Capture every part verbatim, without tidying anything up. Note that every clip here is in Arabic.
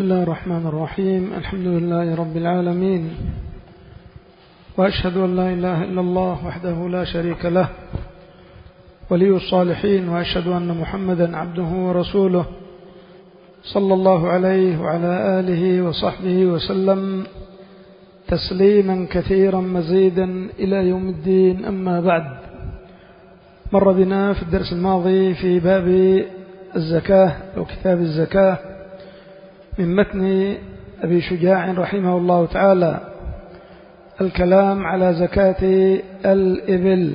بسم الله الرحمن الرحيم. الحمد لله رب العالمين، وأشهد أن لا إله إلا الله وحده لا شريك له ولي الصالحين، وأشهد أن محمدا عبده ورسوله صلى الله عليه وعلى آله وصحبه وسلم تسليما كثيرا مزيدا إلى يوم الدين. أما بعد، مر بنا في الدرس الماضي في باب الزكاة أو كتاب الزكاة من متن أبي شجاع رحمه الله تعالى الكلام على زكاة الإبل.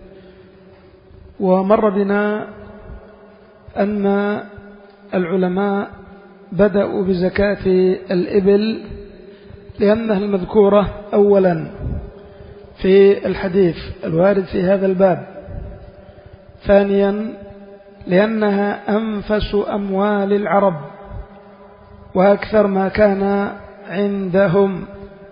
ومر بنا أن العلماء بدأوا بزكاة الإبل لأنها المذكورة أولا في الحديث الوارد في هذا الباب، ثانيا لأنها أنفس أموال العرب وأكثر ما كان عندهم،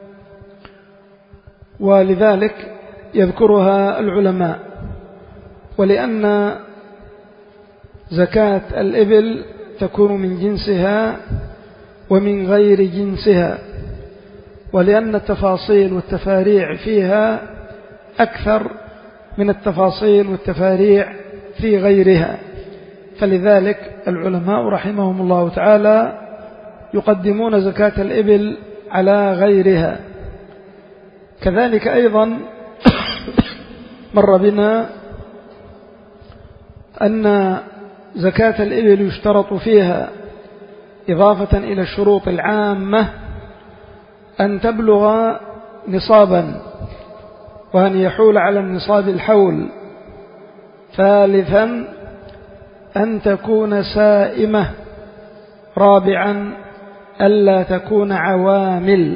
ولذلك يذكرها العلماء. ولأن زكاة الإبل تكون من جنسها ومن غير جنسها، ولأن التفاصيل والتفاريع فيها أكثر من التفاصيل والتفاريع في غيرها، فلذلك العلماء رحمهم الله تعالى يقدمون زكاة الإبل على غيرها. كذلك أيضا مر بنا أن زكاة الإبل يشترط فيها إضافة إلى الشروط العامة أن تبلغ نصابا، وأن يحول على النصاب الحول. ثالثا أن تكون سائمة. رابعا ألا تكون عوامل.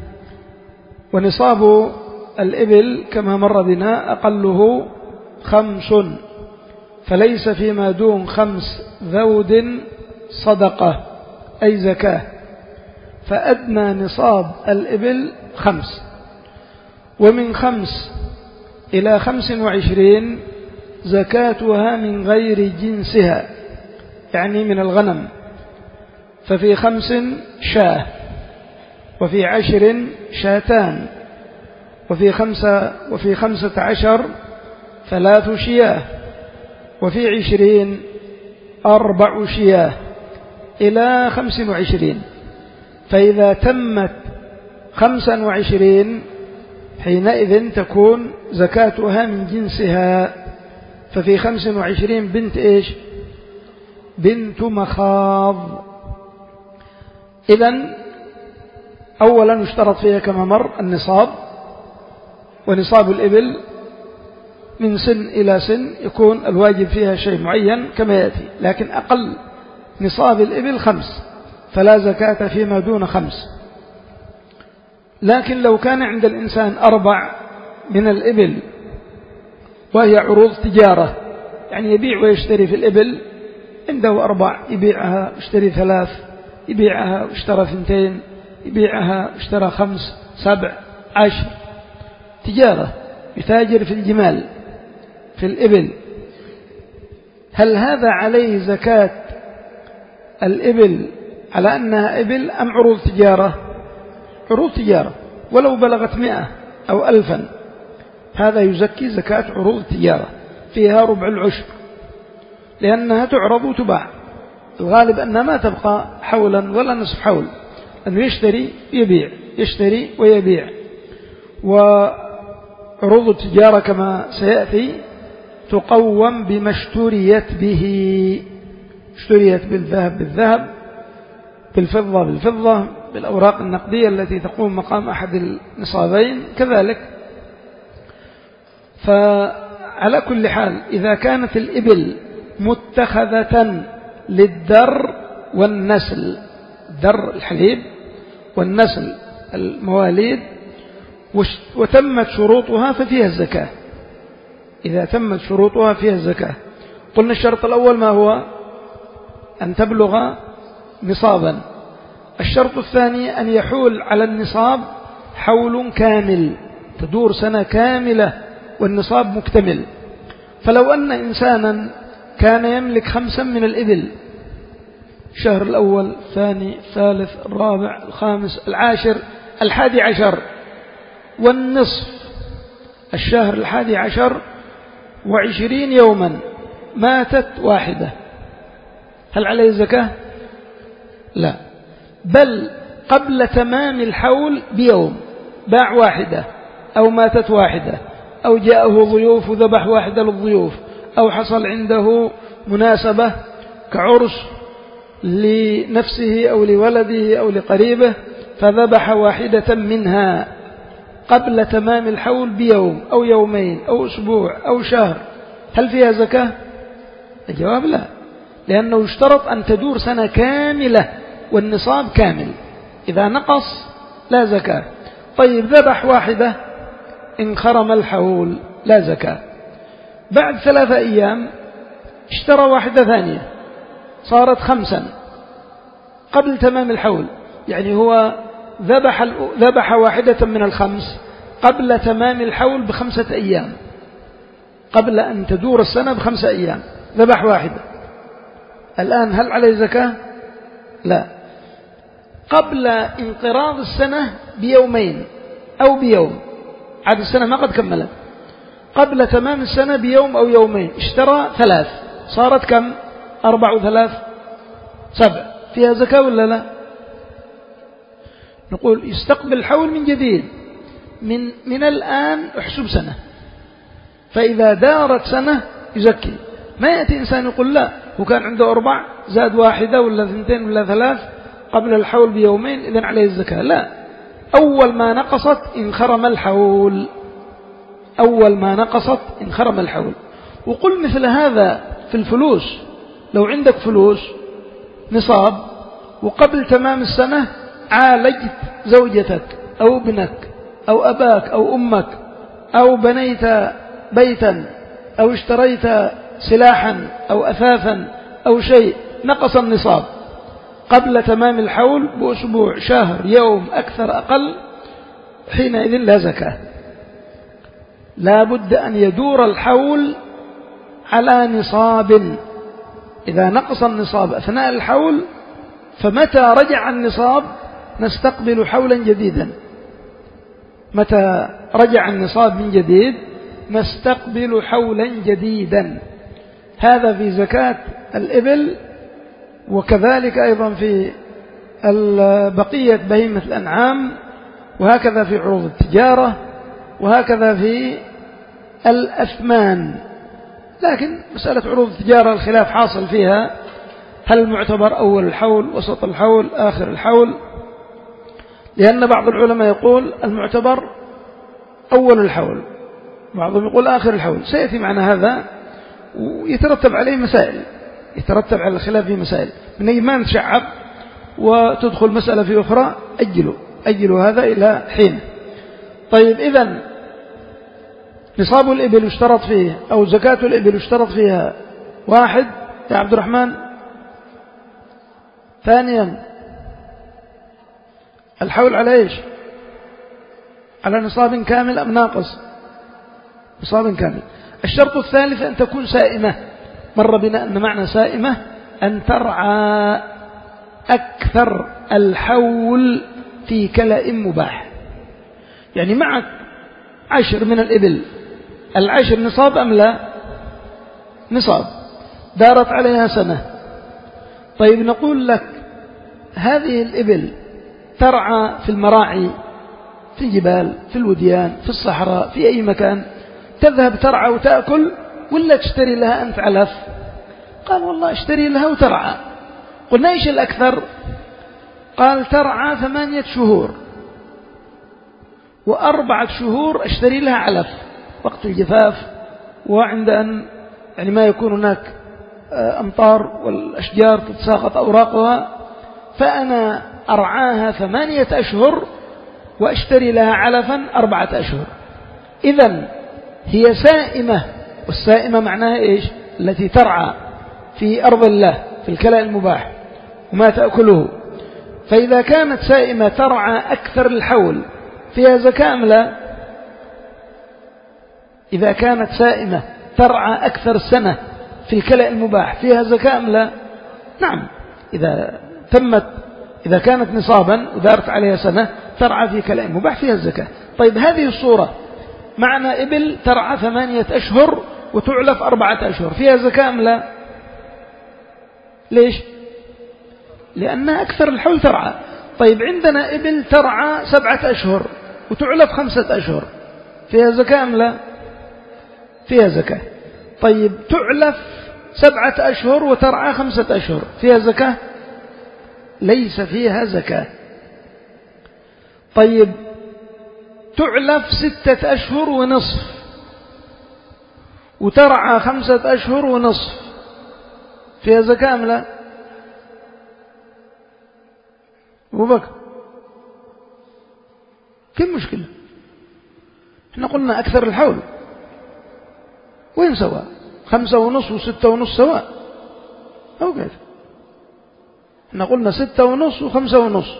ونصاب الإبل كما مر بنا أقله خمس، فليس فيما دون خمس ذود صدقة أي زكاة، فأدنى نصاب الإبل خمس، ومن خمس إلى خمس وعشرين زكاتها من غير جنسها، يعني من الغنم، ففي خمس شاة، وفي عشر شاتان، وفي خمسة, وفي خمسة عشر ثلاث شياه، وفي عشرين أربع شياه، إلى خمس وعشرين. فإذا تمت خمسا وعشرين حينئذ تكون زكاتها من جنسها، ففي خمس وعشرين بنت إيش؟ بنت مخاض. إذن أولا يشترط فيها كما مر النصاب، ونصاب الإبل من سن إلى سن يكون الواجب فيها شيء معين كما يأتي، لكن أقل نصاب الإبل خمس، فلا زكاة فيما دون خمس. لكن لو كان عند الإنسان أربع من الإبل وهي عروض تجارة، يعني يبيع ويشتري في الإبل، عنده أربع، يبيعها ويشتري ثلاث، يبيعها واشترى ثنتين، يبيعها واشترى خمس سبع عشر، تجارة، يتاجر في الجمال في الإبل. هل هذا عليه زكاة الإبل على أنها إبل أم عروض تجارة؟ عروض تجارة، ولو بلغت مئة أو ألفا هذا يزكي زكاة عروض التجارة، فيها ربع العشر، لأنها تعرض وتباع. الغالب أنها ما تبقى حولا ولا نصف حول، أنه يشتري يبيع يشتري ويبيع. وعروض التجارة كما سيأتي تقوم بما اشتريت به، اشتريت بالذهب بالذهب، بالفضة بالفضة، بالأوراق النقدية التي تقوم مقام أحد النصابين كذلك. فعلى كل حال إذا كانت الإبل متخذة للدر والنسل، در الحليب والنسل المواليد، وتمت شروطها ففيها الزكاة. إذا تمت شروطها فيها الزكاة. قلنا الشرط الأول ما هو؟ أن تبلغ نصابا. الشرط الثاني أن يحول على النصاب حول كامل، تدور سنة كاملة والنصاب مكتمل. فلو أن إنسانا كان يملك خمسا من الإبل الشهر الأول، الثاني، الثالث، الرابع، الخامس، العاشر، الحادي عشر والنصف. الشهر الحادي عشر وعشرين يوما ماتت واحدة، هل عليه زكاة؟ لا، بل قبل تمام الحول بيوم باع واحدة أو ماتت واحدة أو جاءه ضيوف وذبح واحدة للضيوف أو حصل عنده مناسبة كعرس لنفسه أو لولده أو لقريبه فذبح واحدة منها قبل تمام الحول بيوم أو يومين أو أسبوع أو شهر، هل فيها زكاة؟ الجواب لا، لأنه يشترط أن تدور سنة كاملة والنصاب كامل، إذا نقص لا زكاة. طيب ذبح واحدة انخرم الحول لا زكاة. بعد ثلاثة أيام اشترى واحدة ثانية صارت خمسا قبل تمام الحول، يعني هو ذبح, ذبح واحدة من الخمس قبل تمام الحول بخمسة أيام، قبل أن تدور السنة بخمسة أيام ذبح واحدة، الآن هل عليه زكاة؟ لا. قبل انقراض السنة بيومين أو بيوم، عاد السنة ما قد كملت، قبل تمام السنة بيوم أو يومين اشترى ثلاث صارت كم؟ أربع وثلاث سبع، فيها زكاة ولا لا؟ نقول يستقبل الحول من جديد، من, من الآن احسب سنة، فإذا دارت سنة يزكي. ما يأتي إنسان يقول لا هو كان عنده أربع زاد واحدة ولا ثنتين ولا ثلاث قبل الحول بيومين إذن عليه الزكاة، لا، أول ما نقصت انخرم الحول، أول ما نقصت انخرم الحول. وقل مثل هذا في الفلوس، لو عندك فلوس نصاب وقبل تمام السنة عالجت زوجتك أو ابنك أو أباك أو أمك أو بنيت بيتا أو اشتريت سلاحا أو أثاثا أو شيء نقص النصاب قبل تمام الحول بأسبوع شهر يوم أكثر أقل، حينئذ لا زكاة. لا بد أن يدور الحول على نصاب، إذا نقص النصاب أثناء الحول فمتى رجع النصاب نستقبل حولا جديدا، متى رجع النصاب من جديد نستقبل حولا جديدا. هذا في زكاة الإبل، وكذلك أيضا في بقية بهيمة الأنعام، وهكذا في عروض التجارة، وهكذا في الأثمان. لكن مسألة عروض التجارة الخلاف حاصل فيها، هل المعتبر أول الحول وسط الحول آخر الحول؟ لأن بعض العلماء يقول المعتبر أول الحول، بعضهم يقول آخر الحول، سيأتي معنا هذا ويترتب عليه مسائل، يترتب على الخلاف في مسائل، من أي ما نتشعب وتدخل مسألة في أخرى أجلوا أجلوا هذا إلى حين. طيب إذن نصاب الإبل يشترط فيه أو زكاة الإبل يشترط فيها واحد يا عبد الرحمن، ثانيا الحول على إيش؟ على نصاب كامل أم ناقص؟ نصاب كامل. الشرط الثالث أن تكون سائمة، مر بنا أن معنى سائمة أن ترعى أكثر الحول في كلأ مباح، يعني معك عشر من الإبل، العشر نصاب أم لا؟ نصاب، دارت عليها سنة. طيب نقول لك هذه الإبل ترعى في المراعي، في الجبال، في الوديان، في الصحراء، في أي مكان، تذهب ترعى وتأكل ولا تشتري لها أنت علف؟ قال والله اشتري لها وترعى. قلنا إيش الأكثر؟ قال ترعى ثمانية شهور وأربعة شهور اشتري لها علف وقت الجفاف، وعند أن يعني ما يكون هناك أمطار والأشجار تتساقط أوراقها، فأنا أرعاها ثمانية أشهر وأشتري لها علفا أربعة أشهر. إذن هي سائمة، والسائمة معناها إيش؟ التي ترعى في أرض الله في الكلاء المباح وما تأكله. فإذا كانت سائمة ترعى أكثر الحول فيها زكاة أم لا؟ إذا كانت سائمة ترعى أكثر السنة في الكلاء المباح فيها زكاة أم لا؟ نعم، إذا تمت إذا كانت نصابا ودارت عليها سنة ترعى في كلام مباح فيها الزكاة. طيب هذه الصورة معنا إبل ترعى ثمانية أشهر وتعلف أربعة أشهر، فيها زكاة أم لا؟ ليش؟ لأنها أكثر الحول ترعى. طيب عندنا إبل ترعى سبعة أشهر وتعلف خمسة أشهر، فيها زكاة أم لا؟ فيها زكاة. طيب تعلف سبعة أشهر وترعى خمسة أشهر، فيها زكاة؟ ليس فيها زكاة. طيب تعلف ستة أشهر ونصف وترعى خمسة أشهر ونصف، فيها زكاة أم لا؟ أبو بكر كم مشكلة؟ احنا قلنا أكثر الحول، وين سواء؟ خمسة ونصف وستة ونصف سواء أو كيف؟ احنا قلنا ستة ونصف وخمسة ونصف.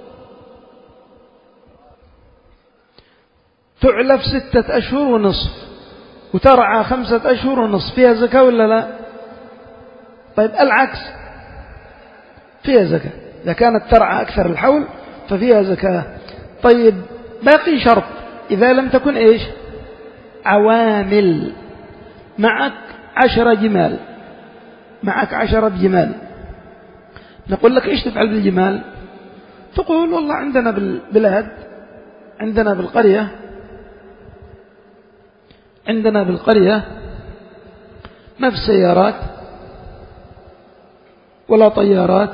تعلف ستة أشهر ونصف وترعى خمسة أشهر ونصف، فيها زكاة ولا لا؟ طيب العكس فيها زكاة، إذا كانت ترعى أكثر الحول ففيها زكاة. طيب باقي شرط، إذا لم تكن إيش؟ عوامل. معك عشرة جمال، معك عشرة جمال، نقول لك إيش تفعل بالجمال؟ تقول والله عندنا بالبلاد، عندنا بالقرية عندنا بالقرية ما في سيارات ولا طيارات.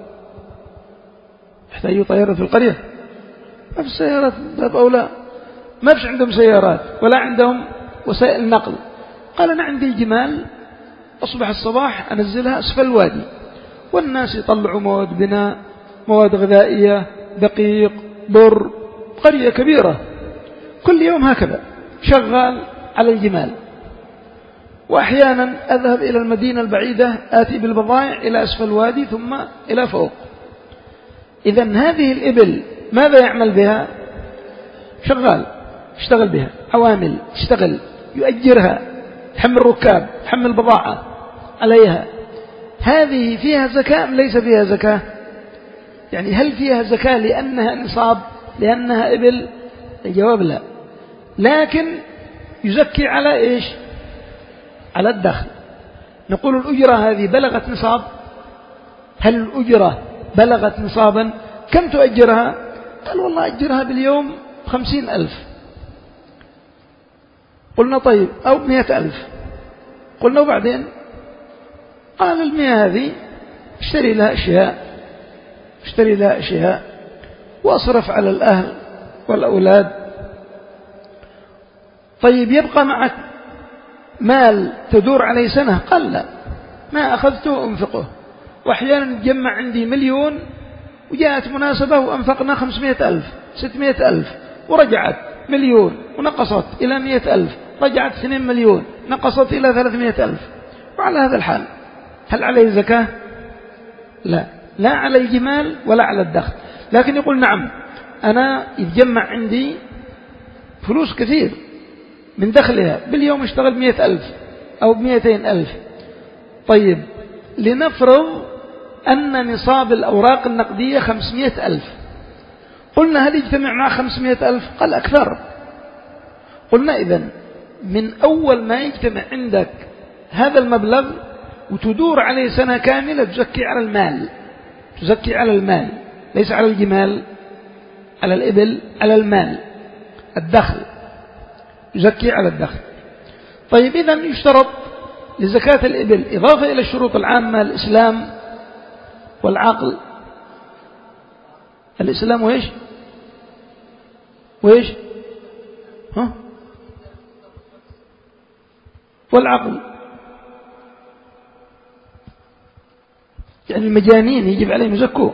يحتاجوا طيارة في القرية؟ ما في سيارات، باب أولى ما فيش عندهم سيارات ولا عندهم وسائل نقل. قال أنا عندي جمال، أصبح الصباح أنزلها أسفل الوادي والناس يطلعوا مواد بناء، مواد غذائية، دقيق، بر، قرية كبيرة كل يوم هكذا شغال على الجمال. وأحيانا أذهب إلى المدينة البعيدة آتي بالبضائع إلى أسفل الوادي ثم إلى فوق. إذن هذه الإبل ماذا يعمل بها؟ شغال، اشتغل بها، عوامل، اشتغل، يؤجرها، تحمل ركاب، تحمل بضاعة عليها. هذه فيها زكاة أم ليس فيها زكاة؟ يعني هل فيها زكاة لأنها نصاب، لأنها إبل؟ الجواب لا، لكن يزكي على إيش؟ على الدخل. نقول الأجرة هذه بلغت نصاب؟ هل الأجرة بلغت نصابا؟ كم تؤجرها؟ قال والله أجرها باليوم خمسين ألف. قلنا طيب، أو مئة ألف. قلنا وبعدين؟ قال المئة هذه اشتري لها أشياء، اشتري لها أشياء وأصرف على الأهل والأولاد. طيب يبقى معك مال تدور عليه سنة؟ قال لا، ما أخذته أنفقه. وأحيانا يتجمع عندي مليون وجاءت مناسبة وأنفقنا خمسمائة ألف، ستمائة ألف، ورجعت مليون ونقصت إلى مئة ألف، رجعت اثنين مليون نقصت إلى ثلاثمائة ألف. وعلى هذا الحال هل عليه زكاة؟ لا، لا على الجمال ولا على الدخل. لكن يقول نعم أنا يتجمع عندي فلوس كثير من دخلها، باليوم اشتغل مئة ألف أو بمئتين ألف. طيب لنفرض أن نصاب الأوراق النقدية خمسمائة ألف. قلنا هل يجتمع مع خمسمائة ألف؟ قال أكثر. قلنا إذن من أول ما يجتمع عندك هذا المبلغ وتدور عليه سنة كاملة تزكي على المال، تزكي على المال، ليس على الجمال، على الإبل، على المال، الدخل، يزكي على الدخل. طيب إذن يشترط لزكاة الإبل إضافة إلى الشروط العامة الإسلام والعقل. الإسلام وإيش وإيش ها والعقل. يعني المجانين يجب عليهم يزكوا؟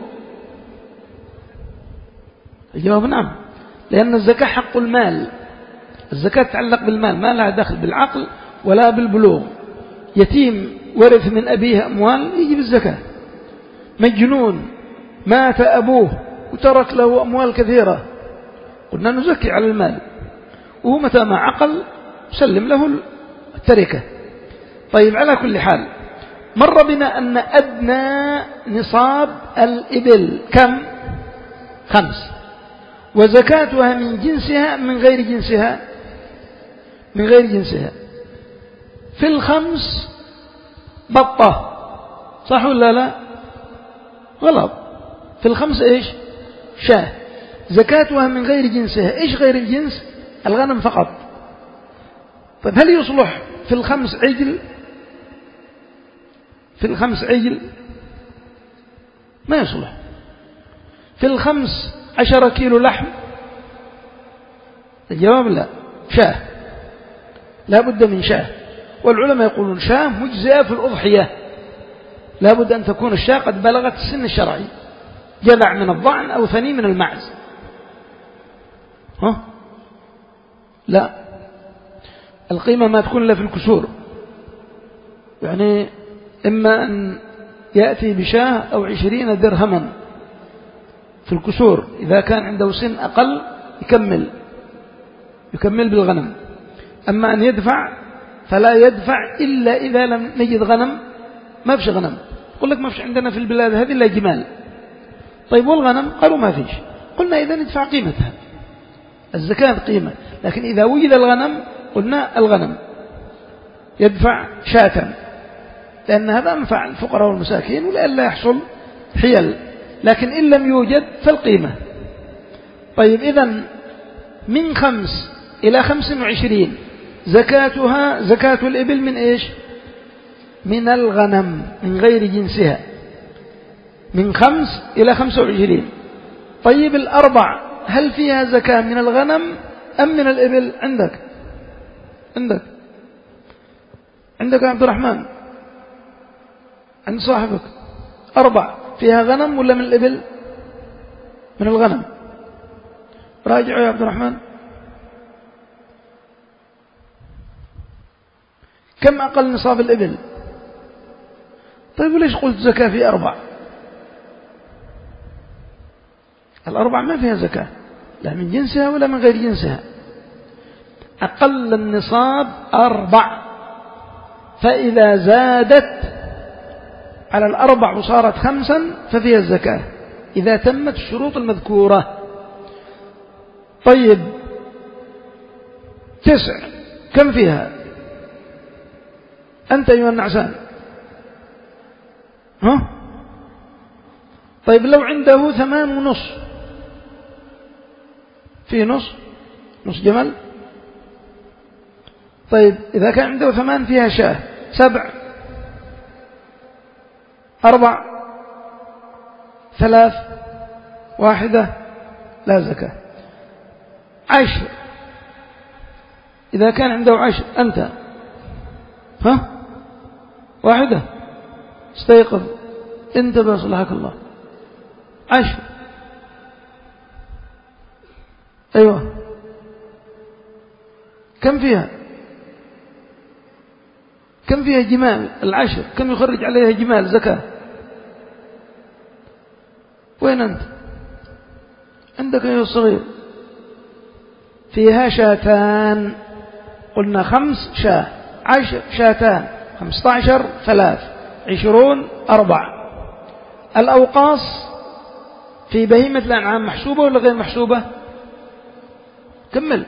الجواب نعم، لأن الزكاة حق المال، الزكاة تتعلق بالمال، ما لها دخل بالعقل ولا بالبلوغ. يتيم ورث من أبيه أموال يجب الزكاة. مجنون مات أبوه وترك له أموال كثيرة، قلنا نزكي على المال، وهو متى ما عقل سلم له التركة. طيب على كل حال مر بنا أن أدنى نصاب الإبل كم؟ خمس، وزكاتها من جنسها من غير جنسها من غير جنسها. في الخمس بطة، صح ولا لا؟ غلط. في الخمس إيش؟ شاة، زكاتها من غير جنسها. إيش غير الجنس؟ الغنم فقط. طيب هل يصلح في الخمس عجل؟ في الخمس عجل ما يصلح. في الخمس عشرة كيلو لحم؟ الجواب لا، شاة، لا بد من شاة. والعلماء يقولون شاة مجزئة في الأضحية، لا بد أن تكون الشاة قد بلغت السن الشرعي، جذع من الضأن أو ثني من المعز. ها؟ لا، القيمة ما تكون إلا في الكسور، يعني إما أن يأتي بشاة أو عشرين درهما في الكسور، إذا كان عنده سن أقل يكمل يكمل بالغنم. أما أن يدفع فلا يدفع إلا إذا لم نجد غنم، ما فيش غنم. يقول لك ما فيش عندنا في البلاد هذه إلا جمال. طيب والغنم؟ قالوا ما فيش. قلنا إذا ندفع قيمتها، الزكاة قيمة. لكن إذا وجد الغنم قلنا الغنم يدفع شاة، لأن هذا أنفع الفقراء والمساكين ولئلا يحصل حيل. لكن إن لم يوجد فالقيمة. طيب إذن من خمس إلى خمس وعشرين زكاتها زكاة الإبل من إيش؟ من الغنم من غير جنسها، من خمس إلى خمسة وعشرين. طيب الأربع هل فيها زكاة من الغنم أم من الإبل؟ عندك عندك عندك يا عبد الرحمن، عند صاحبك أربع فيها غنم ولا من الإبل؟ من الغنم. راجعوا يا عبد الرحمن. كم أقل نصاب الإبل؟ طيب ليش قلت زكاة في أربع؟ الأربع ما فيها زكاة، لا من جنسها ولا من غير جنسها. أقل النصاب أربع، فإذا زادت على الأربع وصارت خمسا ففيها الزكاة إذا تمت الشروط المذكورة. طيب تسع كم فيها أنت أيها النعسان؟ ها؟ طيب لو عنده ثمان ونص، فيه نص نص جمل. طيب إذا كان عنده ثمان فيها شاة. سبع، أربع، ثلاث، واحدة، لا زكاة. عشر، إذا كان عنده عشر أنت ها واحدة، استيقظ انتبه صلحك الله. عشر، أيوة كم فيها؟ كم فيها جمال؟ العشر كم يخرج عليها جمال زكاة؟ وين أنت؟ عندك أيها الصغير فيها شاتان. قلنا خمس شاة، عشر شاتان، خمسة عشر ثلاث، عشرون أربع. الأوقاص في بهيمة الأنعام محسوبة ولا غير محسوبة؟ كمل.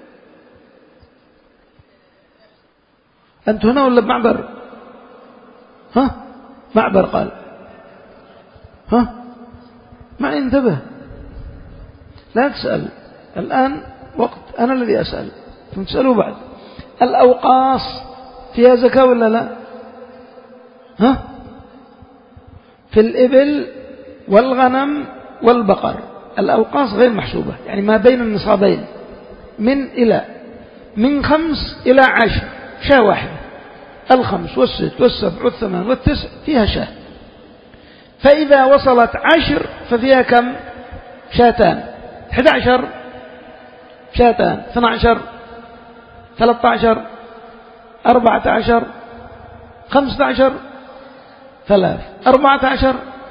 أنت هنا ولا بمعبر؟ ها معبر قال ها ما انتبه، لا تسأل الآن، وقت أنا الذي أسأل، ثم تسألوا بعد. الأوقاص فيها زكاة ولا لا؟ ها في الإبل والغنم والبقر الأوقاص غير محسوبة، يعني ما بين النصابين من إلى من خمس إلى عشر شاة واحدة. الخمس والست والسبع والثمان والتسع فيها شاة. فإذا وصلت عشر ففيها كم؟ شاتان. أحد عشر شاتان، اثنى عشر، ثلاثة عشر، أربعة عشر، خمسة عشر ثلاث، أربعة عشر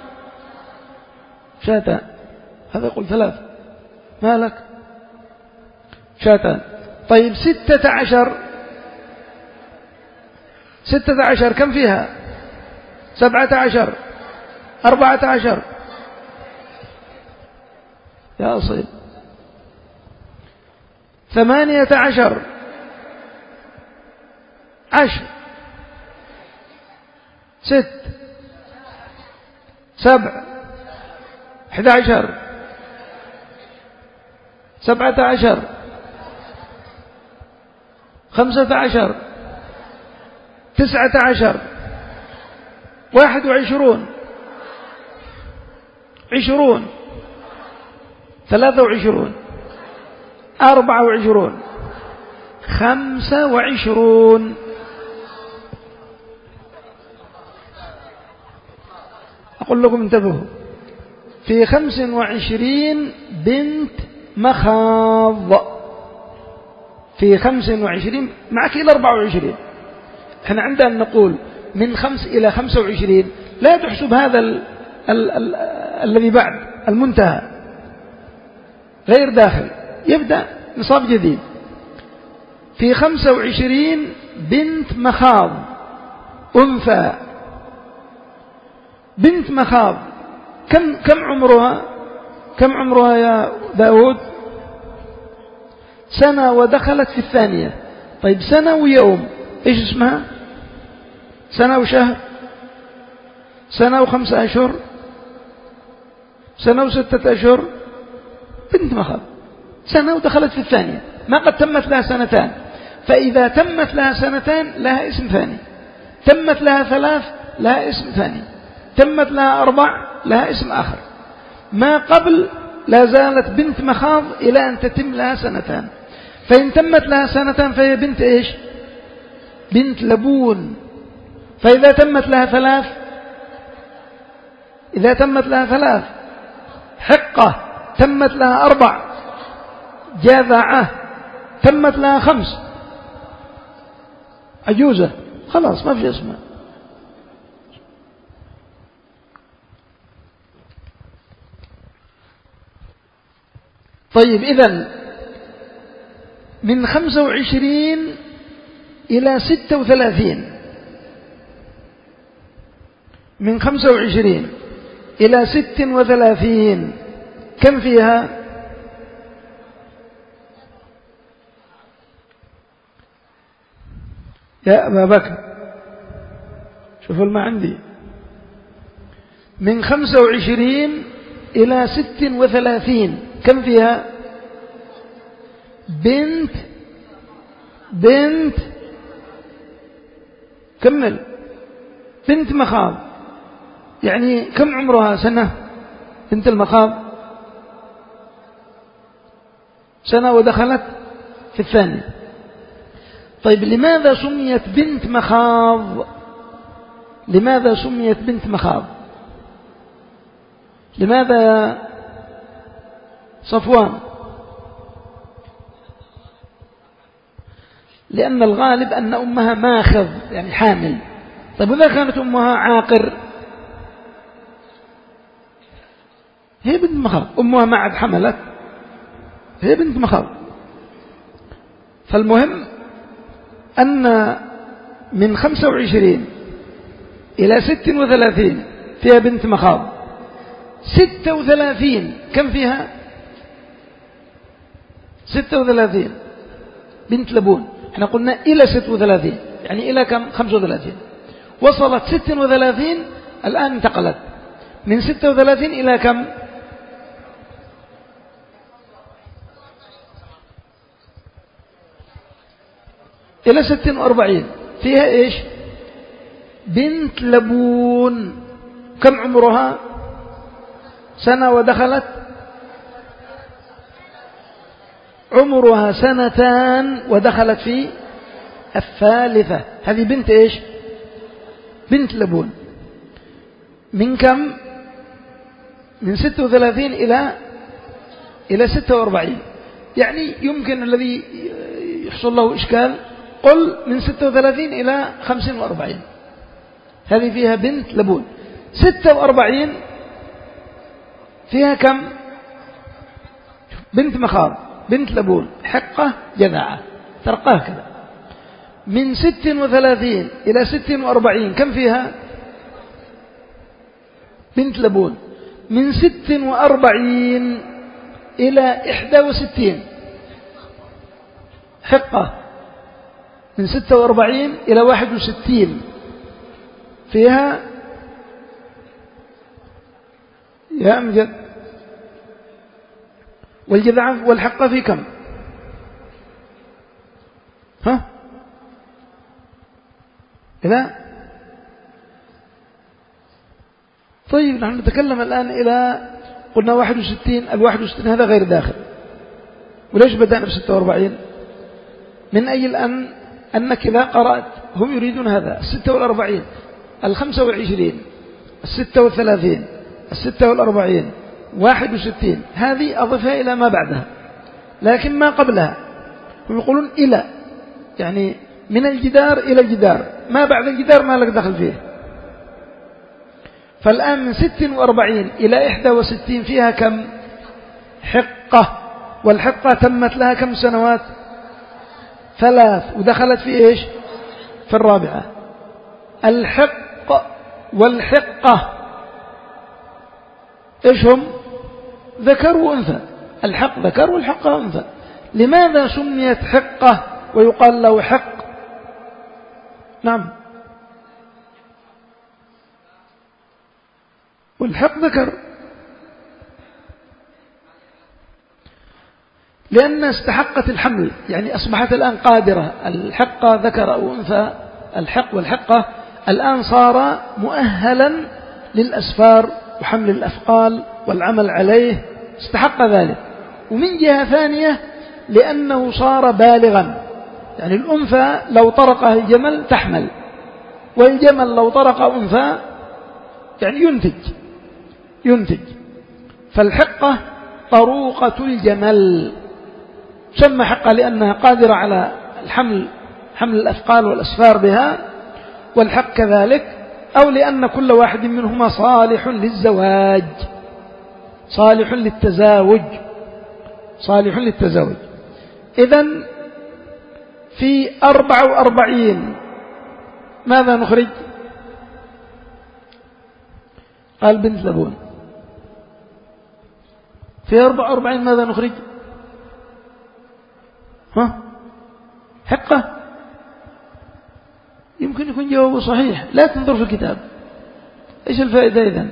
شاتان. هذا يقول ثلاث، ما لك؟ شاتان. طيب ستة عشر، ستة عشر كم فيها؟ سبعة عشر، أربعة عشر يا أصيل، ثمانية عشر، عشر، ست، سبع، أحد عشر، سبعة عشر، خمسة عشر، تسعة عشر، واحد وعشرون، عشرون، ثلاثة وعشرون، أربعة وعشرون، خمسة وعشرون. أقول لكم انتبهوا، في خمس وعشرين بنت مخاض، في خمس وعشرين معك إلى أربعة وعشرين. احنا عندنا نقول من خمس إلى خمسة وعشرين، لا تحسب هذا ال ال ال الذي بعد المنتهى غير داخل، يبدأ نصاب جديد. في خمسة وعشرين بنت مخاض أنثى، بنت مخاض كم كم عمرها؟ كم عمرها يا داود؟ سنة ودخلت في الثانية. طيب سنة ويوم إيش اسمها؟ سنة وشهر، سنة وخمسة أشهر، سنة وستة أشهر، بنت مخاض سنة ودخلت في الثانية، ما قد تمت لها سنتان. فإذا تمت لها سنتان لها اسم ثاني، تمت لها ثلاث لها اسم ثاني، تمت لها أربع لها اسم آخر. ما قبل لا زالت بنت مخاض إلى أن تتم لها سنتان. فإن تمت لها سنتان فهي بنت إيش؟ بنت لبون. فإذا تمت لها ثلاث، إذا تمت لها ثلاث حقة، تمت لها أربع جاذعة، تمت لها خمس عجوزة، خلاص ما في اسمها. طيب إذن من خمسة وعشرين إلى ستة وثلاثين، من خمسة وعشرين إلى ست وثلاثين كم فيها؟ يا أبا بكر شوفوا ما عندي، من خمسة وعشرين إلى ست وثلاثين كم فيها؟ بنت بنت كمل، بنت مخاض. يعني كم عمرها؟ سنة، بنت المخاض سنة ودخلت في الثانية. طيب لماذا سميت بنت مخاض؟ لماذا سميت بنت مخاض؟ لماذا يا صفوان؟ لأن الغالب أن أمها ماخذ يعني حامل. طيب وإذا كانت أمها عاقر؟ هي بنت مخاض، أمها ما عاد حملت، هي بنت مخاض. فالمهم أن من خمسة وعشرين إلى ست وثلاثين فيها بنت مخاض. ستة وثلاثين كم فيها؟ ستة وثلاثين بنت لبون. احنا قلنا إلى ستة وثلاثين، يعني إلى كم؟ خمسة وثلاثين. وصلت ستة وثلاثين، الآن انتقلت من ستة وثلاثين إلى كم؟ إلى ستة وأربعين. فيها إيش؟ بنت لبون. كم عمرها؟ سنة ودخلت، عمرها سنتان ودخلت في الثالثة. هذه بنت إيش؟ بنت لبون. من كم؟ من ستة وثلاثين إلى إلى ستة وأربعين. يعني يمكن الذي يحصل له إشكال قل من ستة وثلاثين إلى خمسين وأربعين، هذه فيها بنت لبون. ستة وأربعين فيها كم؟ بنت مخاض، بنت لبون، حقة، جذعة، ترقاه كذا. من ست وثلاثين إلى ست وأربعين كم فيها؟ بنت لبون من ست وأربعين إلى إحدى وستين. حقة من ستة وأربعين إلى واحد وستين فيها يا أمجد. والجذع والحقة في كم؟ ها لا. طيب نحن نتكلم الآن إلى قلنا واحد وستين. الواحد وستين هذا غير داخل. وليش بدأنا بستة وأربعين؟ من أجل أن أنك إذا قرأت هم يريدون هذا الستة والأربعين، الخمسة والعشرين، الستة والثلاثين، الستة والأربعين، واحد وستين، هذه أضفها إلى ما بعدها، لكن ما قبلها هم يقولون إلى، يعني من الجدار إلى الجدار، ما بعد الجدار ما لك دخل فيه. فالآن من ست وأربعين إلى إحدى وستين فيها كم؟ حقة. والحقة تمت لها كم سنوات؟ ثلاث، ودخلت في إيش؟ في الرابعة. الحق والحقة إيش هم؟ ذكر وأنثى. الحق ذكر والحقة أنثى. لماذا سميت حقة ويقال له حق؟ نعم. والحق ذكر لأن استحقت الحمل، يعني أصبحت الآن قادرة. الحقة ذكر أو أنثى، الحق والحقة الآن صار مؤهلا للأسفار وحمل الأثقال والعمل عليه، استحق ذلك. ومن جهة ثانية لأنه صار بالغا، يعني الأنثى لو طرقه الجمل تحمل، والجمل لو طرق أنثى يعني ينتج ينتج فالحقة طروقة الجمل، سمى حقة لأنها قادرة على الحمل، حمل الأثقال والأسفار بها، والحق كذلك، أو لأن كل واحد منهما صالح للزواج، صالح للتزاوج، صالح للتزاوج. إذن في أربع وأربعين ماذا نخرج؟ قال بنت لبون. في أربع وأربعين ماذا نخرج؟ ها؟ حقة. يمكن يكون جوابه صحيح، لا تنظر في الكتاب. إيش الفائدة إذن؟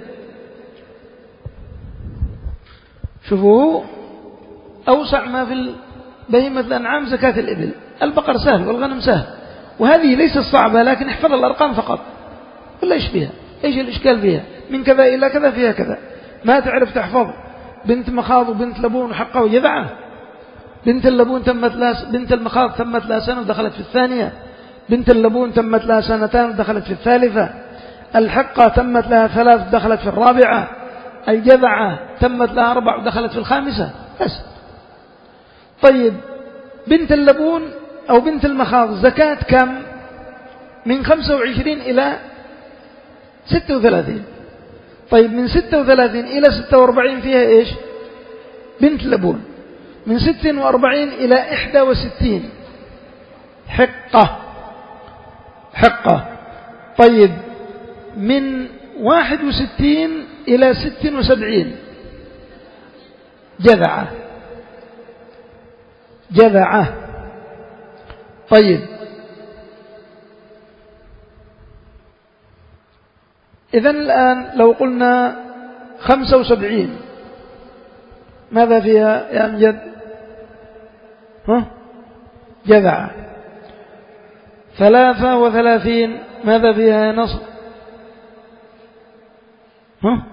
شوفوا أوسع ما في بهيمة الأنعام زكاة الإبل. البقر سهل والغنم سهل، وهذه ليست صعبة، لكن احفظ الأرقام فقط. ولا إيش فيها؟ إيش الإشكال فيها؟ من كذا إلى كذا فيها كذا. ما تعرف تحفظ بنت مخاض وبنت لبون وحقه وجذعه. بنت اللبون تمت لها، بنت المخاض تمت لها سنة ودخلت في الثانية. بنت اللبون تمت لها سنتان ودخلت في الثالثة. الحقة تمت لها ثلاث ودخلت في الرابعة. الجذعة تمت لها أربع ودخلت في الخامسة. بس. طيب بنت اللبون أو بنت المخاض زكاة كم؟ من خمسة وعشرين إلى ستة وثلاثين. طيب من ستة وثلاثين إلى ستة وأربعين فيها إيش؟ بنت لبون. من ستة وأربعين إلى إحدى وستين حقة، حقة. طيب من واحد وستين إلى ست وسبعين جذعة، جذعة. طيب إذن الآن لو قلنا خمسة وسبعين ماذا فيها يا أمجد؟ ها؟ جذعة. ثلاثة وثلاثين ماذا فيها يا نصر؟ ها؟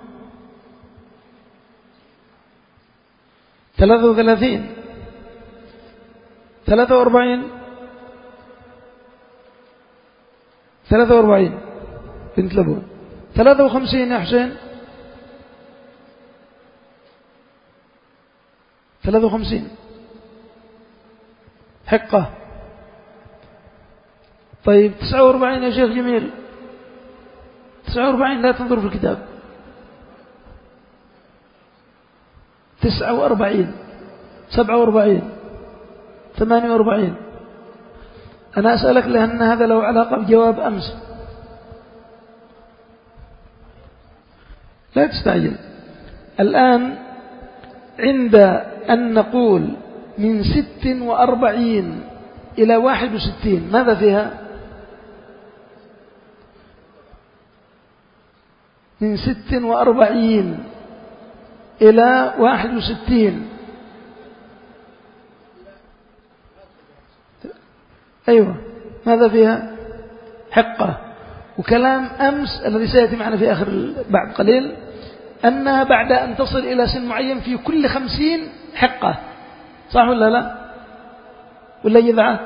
ثلاثة وثلاثين. ثلاثة وأربعين. ثلاثة وأربعين بنت لبون. ثلاثة وخمسين يا حسين. ثلاثة وخمسين حقة. طيب تسعة وأربعين يا شيخ جميل. تسعة وأربعين لا تنظر في الكتاب. تسعة وأربعين، سبعة وأربعين، ثمانية وأربعين. أنا أسألك لأن هذا له علاقة بجواب أمس. لا تستعجل. الآن عند أن نقول من ست وأربعين إلى واحد وستين ماذا فيها؟ من ست وأربعين إلى واحد وستين، أيوة، ماذا فيها؟ حقة. وكلام أمس الذي سيأتي معنا في آخر بعد قليل أنها بعد أن تصل إلى سن معين في كل خمسين حقة، صح ولا لا؟ ولا جذعة؟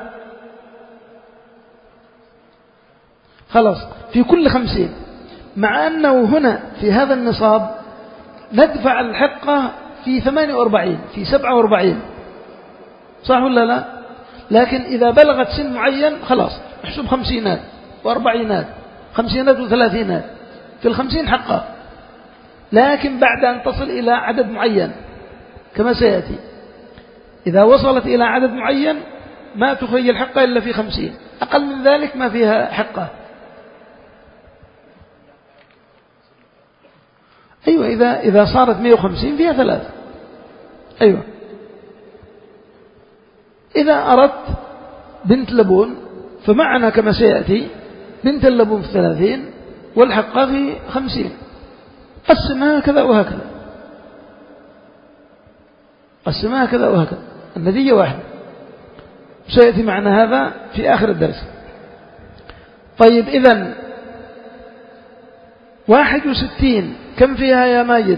خلاص في كل خمسين، مع أنه هنا في هذا النصاب ندفع الحقة في ثمانية وأربعين، في سبعة وأربعين، صح ولا لا؟ لكن إذا بلغت سن معين خلاص احسب خمسينات وأربعينات، خمسينات وثلاثينات، في الخمسين حقة. لكن بعد أن تصل إلى عدد معين كما سيأتي، إذا وصلت إلى عدد معين ما تخرج الحقة إلا في خمسين، أقل من ذلك ما فيها حقة. أيوة، إذا إذا صارت مئة وخمسين فيها ثلاث. أيوة، إذا أردت بنت لبون فمعنا كما سيأتي بنت اللبون في ثلاثين والحقة في خمسين، قسمها كذا وهكذا، قسمها كذا وهكذا، النتيجة واحدة. سيأتي معنا هذا في آخر الدرس. طيب، إذن واحد وستين كم فيها يا ماجد؟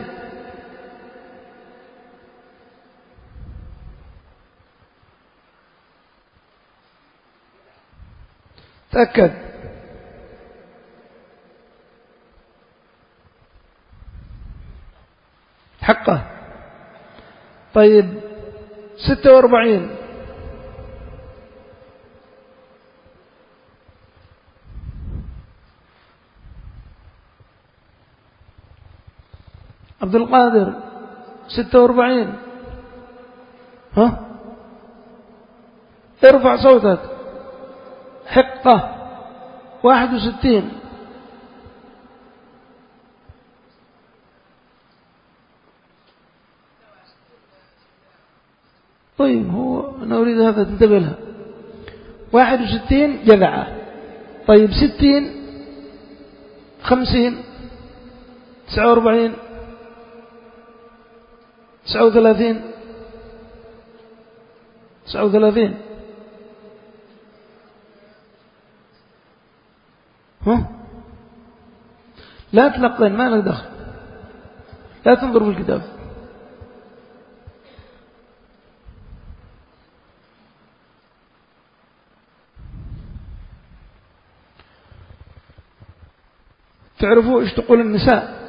تأكد. حقه. طيب، ستة وأربعين عبد القادر، ستة وأربعين، ها ارفع صوتك. حقة واحد وستين. طيب، هو أنا أريد هذا تنتبه لها. واحد وستين جذعة. طيب، ستين، خمسين، تسعة وأربعين، تسعة وثلاثين، تسعة وثلاثين، ها؟ لا تلقن، ما لك دخل، لا تنظر في الكتاب. تعرفوا إيش تقول النساء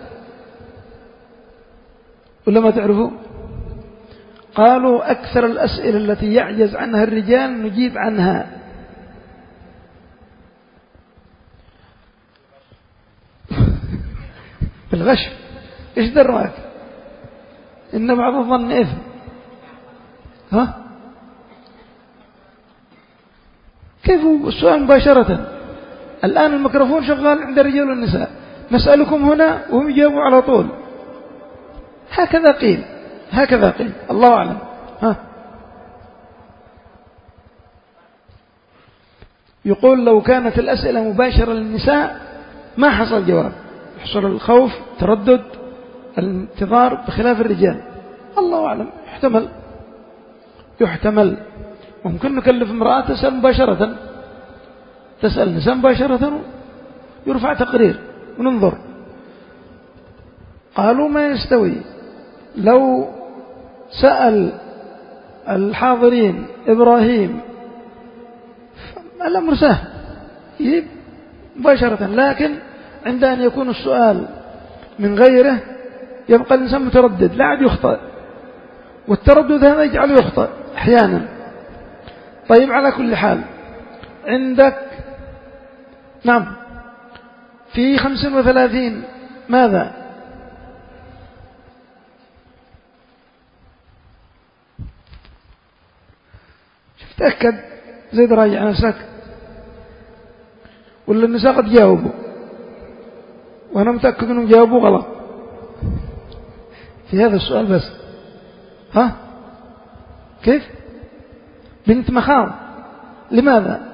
ولا ما تعرفوا؟ قالوا أكثر الأسئلة التي يعجز عنها الرجال نجيب عنها. بالغش. إيش دراك؟ إن بعض الظن إثم. ها؟ كيف السؤال مباشرة؟ الآن الميكروفون شغال عند الرجال والنساء، نسألكم هنا وهم يجاوبوا على طول. هكذا قيل، هكذا قيل، الله أعلم. ها؟ يقول لو كانت الأسئلة مباشرة للنساء ما حصل جواب، يحصل الخوف، تردد، الانتظار، بخلاف الرجال. الله أعلم، يحتمل يحتمل ممكن نكلف امرأة تسأل مباشرة، تسأل نساء مباشرة، يرفع تقرير وننظر. قالوا ما يستوي لو سأل الحاضرين إبراهيم، الأمر سهل يجيب مباشرة، لكن عند أن يكون السؤال من غيره يبقى الإنسان متردد، لا عاد يخطئ، والتردد هذا يجعله يخطئ أحيانا. طيب، على كل حال عندك نعم في خمسين وثلاثين ماذا؟ شوف، تأكد زيد راجع نفسك، ولا النساء قد جاوبوا وأنا متأكد أنهم جاوبوا غلط. في هذا السؤال بس. ها كيف؟ بنت مخاض. لماذا؟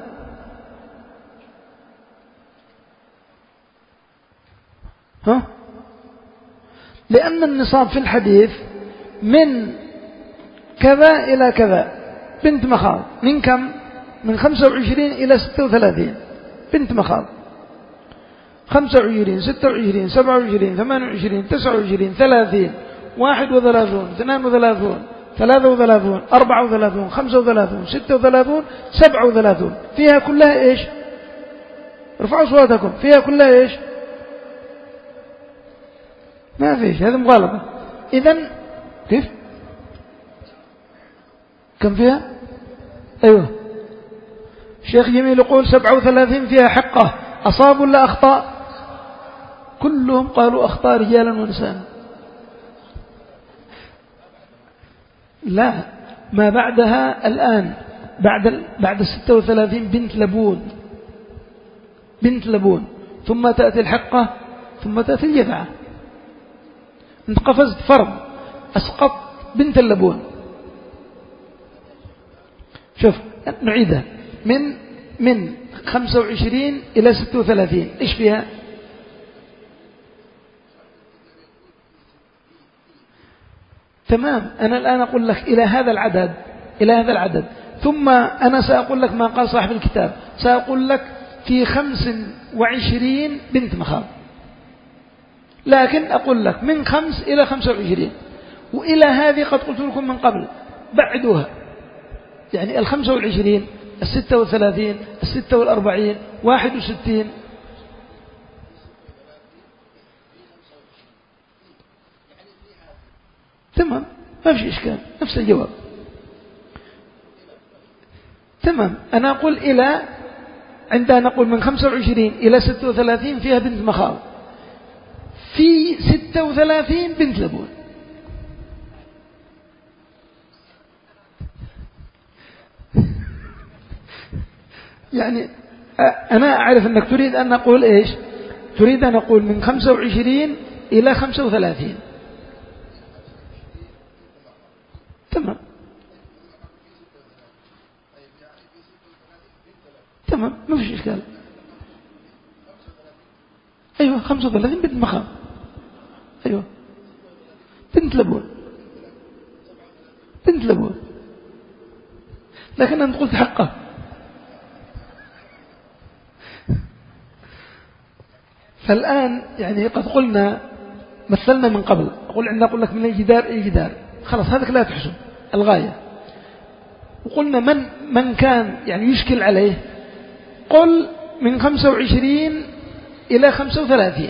ها؟ لأن النصاب في الحديث من كذا إلى كذا. بنت مخاض من كم؟ من خمسة وعشرين إلى ستة وثلاثين. بنت مخاض خمسة وعشرين، ستة وعشرين، سبعة وعشرين، ثمانية وعشرين، تسعة وعشرين، ثلاثين، واحد وثلاثون، اثنان وثلاثون، ثلاثة وثلاثون، أربعة وثلاثون، خمسة وثلاثون، ستة وثلاثون، سبعة وثلاثون. فيها كلها إيش؟ ارفعوا صوتكم. فيها كلها إيش؟ ما فيش. هذا مغالطة. إذن كيف؟ كم فيها؟ أيوه الشيخ جميل يقول سبعة وثلاثين فيها حقة. أصاب ولا أخطأ؟ كلهم قالوا أخطاء رجالا ونساء. لا، ما بعدها الآن بعد بعد ستة وثلاثين بنت لبون. بنت لبون ثم تأتي الحقة ثم تأتي الجذعة. انت قفزت فرض أسقط بنت اللبون. شوف نعيدها من من خمسة وعشرين إلى ستة وثلاثين. إيش فيها؟ تمام. أنا الآن أقول لك إلى هذا العدد، إلى هذا العدد، ثم أنا سأقول لك ما قال صاحب الكتاب. سأقول لك في خمس وعشرين بنت مخاض، لكن أقول لك من خمس إلى خمسة وعشرين. وإلى هذه قد قلت لكم من قبل بعدوها، يعني الخمسة والعشرين، الستة والثلاثين، الستة والأربعين، واحد وستين. تمام، ما في إشكال، نفس الجواب. تمام. أنا أقول إلى، عندما نقول من خمسة وعشرين إلى ستة وثلاثين فيها بنت مخاض، في ستة وثلاثين بنت لبون. يعني أنا أعرف أنك تريد أن نقول إيش؟ تريد أن نقول من خمسة وعشرين إلى خمسة وثلاثين. تمام تمام، ما فيش إشكال. أيوة خمسة وثلاثين بنت مخاض. أيوة بنت لبون، بنت لبون، لكن أنت قلت حقه. فالآن يعني قد قلنا مثلنا من قبل. أقول عندنا أقول لك من الجدار إلى الجدار، خلاص هذا لا تحسب الغاية. وقلنا من من كان يعني يشكل عليه، قل من خمسة وعشرين إلى خمسة وثلاثين.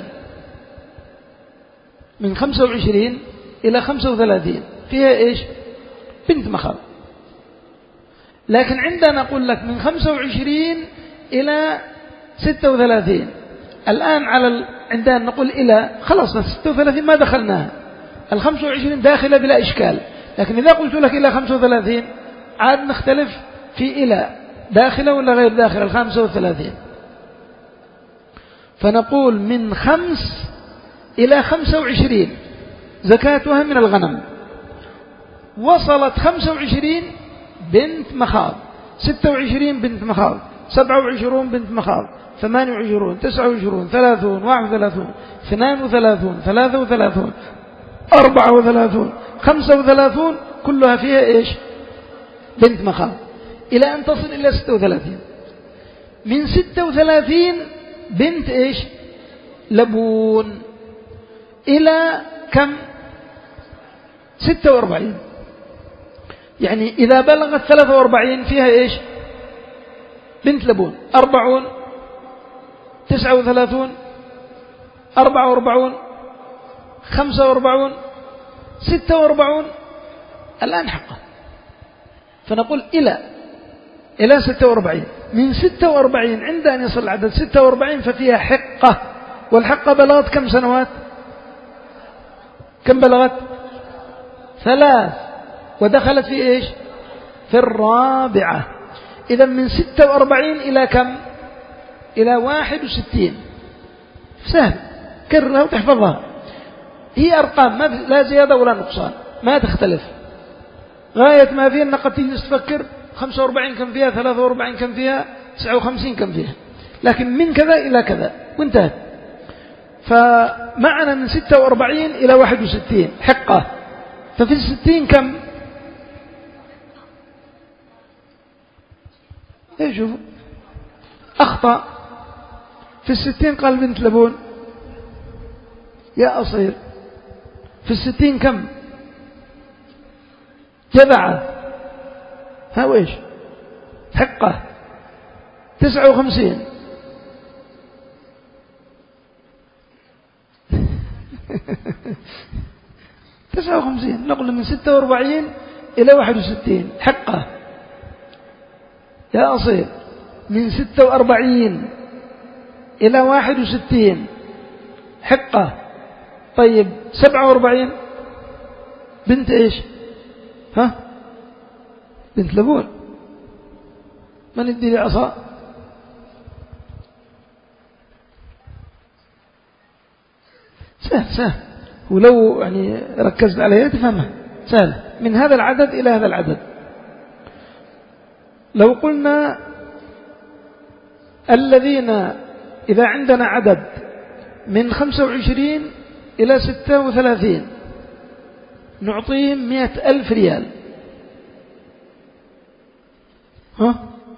من خمسة وعشرين إلى خمسة وثلاثين فيها إيش؟ بنت مخاض. لكن عندنا نقول لك من خمسة وعشرين إلى ستة وثلاثين. الآن على ال... عندنا نقول إلى، خلاص ستة وثلاثين ما دخلناها، الخمسة وعشرين داخلة بلا إشكال. لكن إذا قلت لك إلى خمسة وثلاثين عاد نختلف في إلى داخلة ولا غير داخلة الخمسة وثلاثين. فنقول من خمس إلى خمسة وعشرين زكاتها من الغنم. وصلت خمسة وعشرين بنت مخاض، ستة وعشرين بنت مخاض، سبعة وعشرون بنت مخاض، ثمانية وعشرون، تسعة وعشرون، ثلاثون، واحد وثلاثون، اثنان وثلاثون، ثلاثة وثلاثون، أربعة وثلاثون، خمسة وثلاثون، كلها فيها إيش؟ بنت مخاض، إلى أن تصل إلى ستة وثلاثين. من ستة وثلاثين بنت إيش؟ لبون، إلى كم؟ ستة وأربعين. يعني إذا بلغت ثلاثة وأربعين فيها إيش؟ بنت لبون. أربعون، تسعة وثلاثون، أربعة وأربعون، خمسة وأربعون، ستة وأربعون، الآن حقا. فنقول إلى إلى ستة وأربعين. من ستة وأربعين عند أن يصل العدد ستة وأربعين ففيها حقة. والحقة بلغت كم سنوات؟ كم بلغت؟ ثلاث، ودخلت في إيش؟ في الرابعة. إذا من ستة وأربعين إلى كم؟ إلى واحد وستين. سهل، كررها وتحفظها. هي أرقام ما لا زيادة ولا نقصان، ما تختلف. غاية ما فيها أنك قد تجلس تفكر خمسة وأربعين كم فيها، ثلاثة وأربعين كم فيها، تسعة وخمسين كم فيها، لكن من كذا إلى كذا وانتهت. فمعنى من ستة وأربعين إلى واحد وستين حقة. ففي الستين كم؟ ايش شوفوا أخطأ في الستين، قال بنت لبون يا أصير. في الستين كم؟ جذعة. ها وإيش حقة؟ تسعة وخمسين. تسعة وخمسين. نقول من ستة وأربعين إلى واحد وستين حقة يا أصيل. من ستة وأربعين إلى واحد وستين حقة. طيب سبعة وأربعين بنت إيش؟ ها بنت لبون. من يدي لي عصا؟ سهل سهل، ولو يعني ركزت عليها تفهمها سهل. من هذا العدد إلى هذا العدد. لو قلنا الذين إذا عندنا عدد من خمسة وعشرين إلى ستة وثلاثين نعطيهم مئة ألف ريال. ها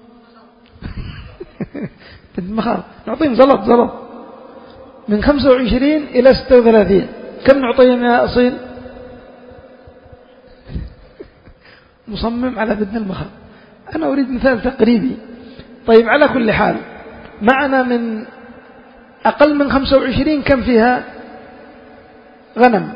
نعطيهم زلط زلط. من خمسة وعشرين إلى ستة وثلاثين كم نعطيهم يا أصيل؟ مصمم على بدن المخر. أنا أريد مثال تقريبي. طيب على كل حال معنا من أقل من خمسة وعشرين كم فيها غنم؟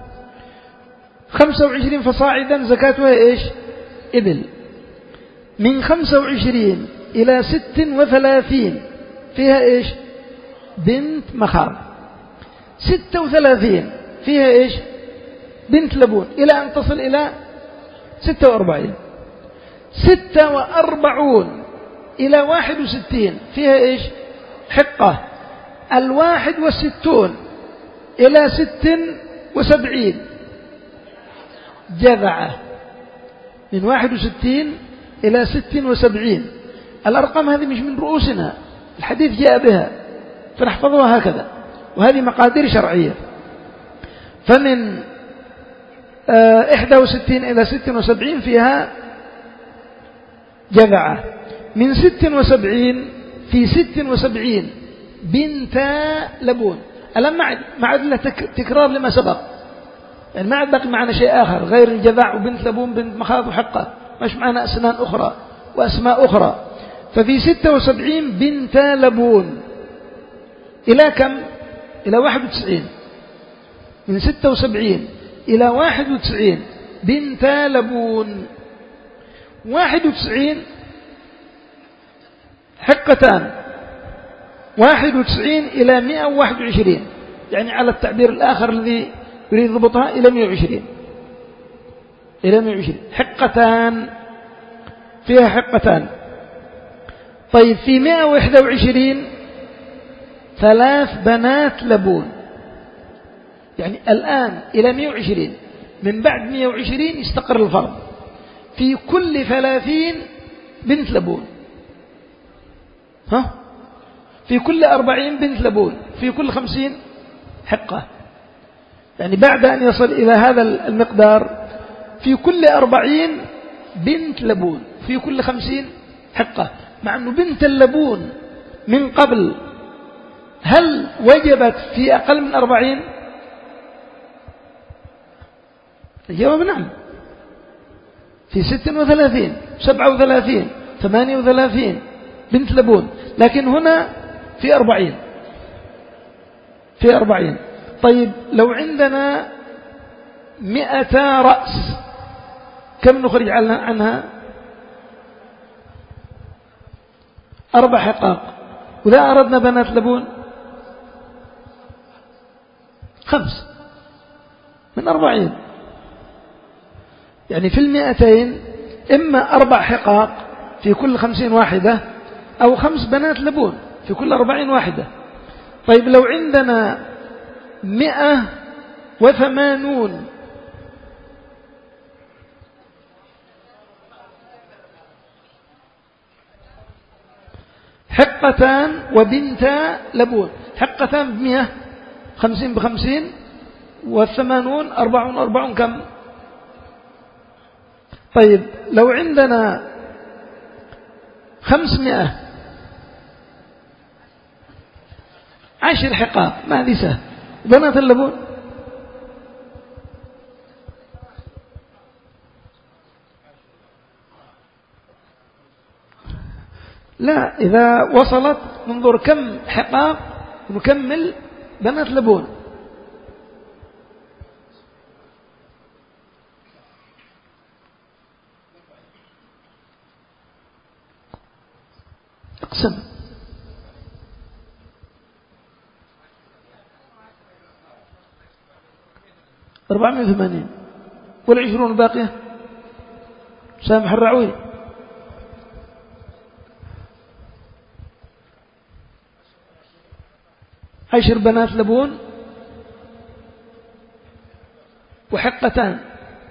خمسة وعشرين فصاعدا زكاتها إيش؟ إبل. من خمسة وعشرين إلى ست وثلاثين فيها إيش؟ بنت مخاض. ستة وثلاثين فيها إيش؟ بنت لبون، إلى أن تصل إلى ستة وأربعين. ستة وأربعون إلى واحد وستين فيها إيش؟ حقة. الواحد والستون إلى ست وسبعين جذعة. من واحد وستين إلى ست وسبعين. الأرقام هذه مش من رؤوسنا، الحديث جاء بها فنحفظها هكذا، وهذه مقادير شرعية. فمن إحدى وستين إلى ست وسبعين فيها جذعة. من ست وسبعين في ست وسبعين بنتا لبون. الآن ما عاد له تكرار لما سبق، يعني ما عاد باقي معنا شيء آخر غير الجذع وبنت لبون بنت مخاض وحقة، مش معنا أسنان أخرى وأسماء أخرى. ففي ستة وسبعين بنتا لبون إلى كم؟ إلى واحد وتسعين. من ستة وسبعين إلى واحد وتسعين بنتا لبون. واحد وتسعين حقتان. واحد وتسعين إلى مئة وواحد وعشرين، يعني على التعبير الآخر الذي يريد ضبطها إلى مئة وعشرين. إلى مئة وعشرين حقتان، فيها حقتان. طيب في مئة وواحد وعشرين ثلاث بنات لبون. يعني الآن إلى مئة وعشرين، من بعد مئة وعشرين يستقر الفرض. في كل ثلاثين بنت لبون. ها؟ في كل أربعين بنت لبون. في كل خمسين حقة. يعني بعد أن يصل إلى هذا المقدار في كل أربعين بنت لبون، في كل خمسين حقة. مع أنه بنت اللبون من قبل هل وجبت في أقل من أربعين؟ الجواب نعم. في ست وثلاثين، سبعة وثلاثين، ثمانية وثلاثين بنت لبون، لكن هنا في أربعين. في أربعين. طيب لو عندنا مئتا رأس كم نخرج عنها؟ أربع حقاق. وإذا أردنا بنات لبون خمس من أربعين. يعني في المئتين إما أربع حقاق في كل خمسين واحدة، أو خمس بنات لبون في كل أربعين واحدة. طيب لو عندنا مئة وثمانون. حقتان وبنتا لبون. حقتان بمئة، خمسين بخمسين، والثمانون أربعون أربعون كم؟ طيب لو عندنا خمسمائة عشر حقاق، ما هذه سهل. بنات اللبون لا، إذا وصلت ننظر كم حقاق ونكمل بنات لبون. اقسم. أربعمائة وثمانين والعشرون الباقية سامح الرعوي. عشر بنات لبون وحقتان،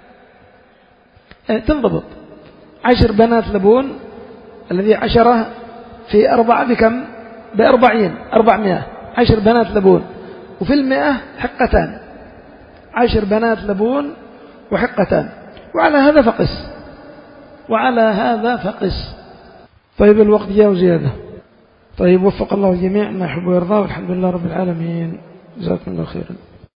تنضبط. عشر بنات لبون الذي عشرة في أربعة بكم؟ بأربعين، أربعمائة. عشر بنات لبون وفي المئة حقتان. عشر بنات لبون وحقتان. وعلى هذا فقس، وعلى هذا فقس. طيب الوقت جاء وزيادة. طيب وفق الله الجميع ما يحب ويرضى، والحمد لله رب العالمين. جزاكم الله خيرا.